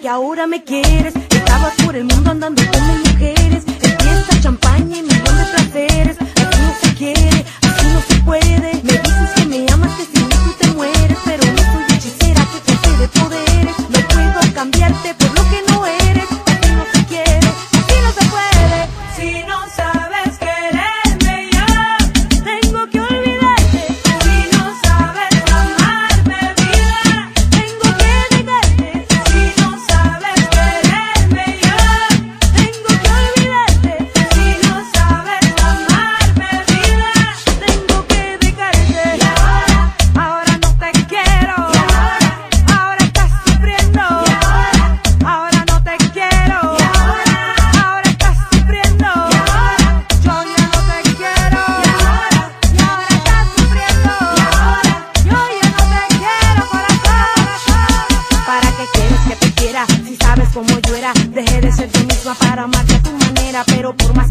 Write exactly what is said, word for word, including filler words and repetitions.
que ahora me quieres. Estabas por el mundo andando con mil mujeres, en fiesta, champaña y millón de placeres. Así no se quiere, así no se puede. Me dices que me amas, que sin mí tú te mueres, pero no soy hechicera que posee de poderes. No puedo cambiarte por lo que no eres. Así no se quiere, así no se puede. Si no sabes quererme ya, Tengo que olvidarte. si no sabes amarme vida, Tengo que dejarte. si no sabes quererme ya, Tengo que olvidarte. si no sabes amarme vida, Tengo que dejarte. y ahora, Ahora no te quiero. y ahora, Ahora estás sufriendo. y ahora, Ahora no te quiero. y ahora, Ahora estás sufriendo. y ahora, Yo ya no te quiero. y ahora, Y ahora estás sufriendo. y ahora, Yo ya no te quiero, corazón. ¿Para qué quieres que te quiera? Si sabes cómo yo era. Dejé de ser tú misma para amarte a tu manera, pero por más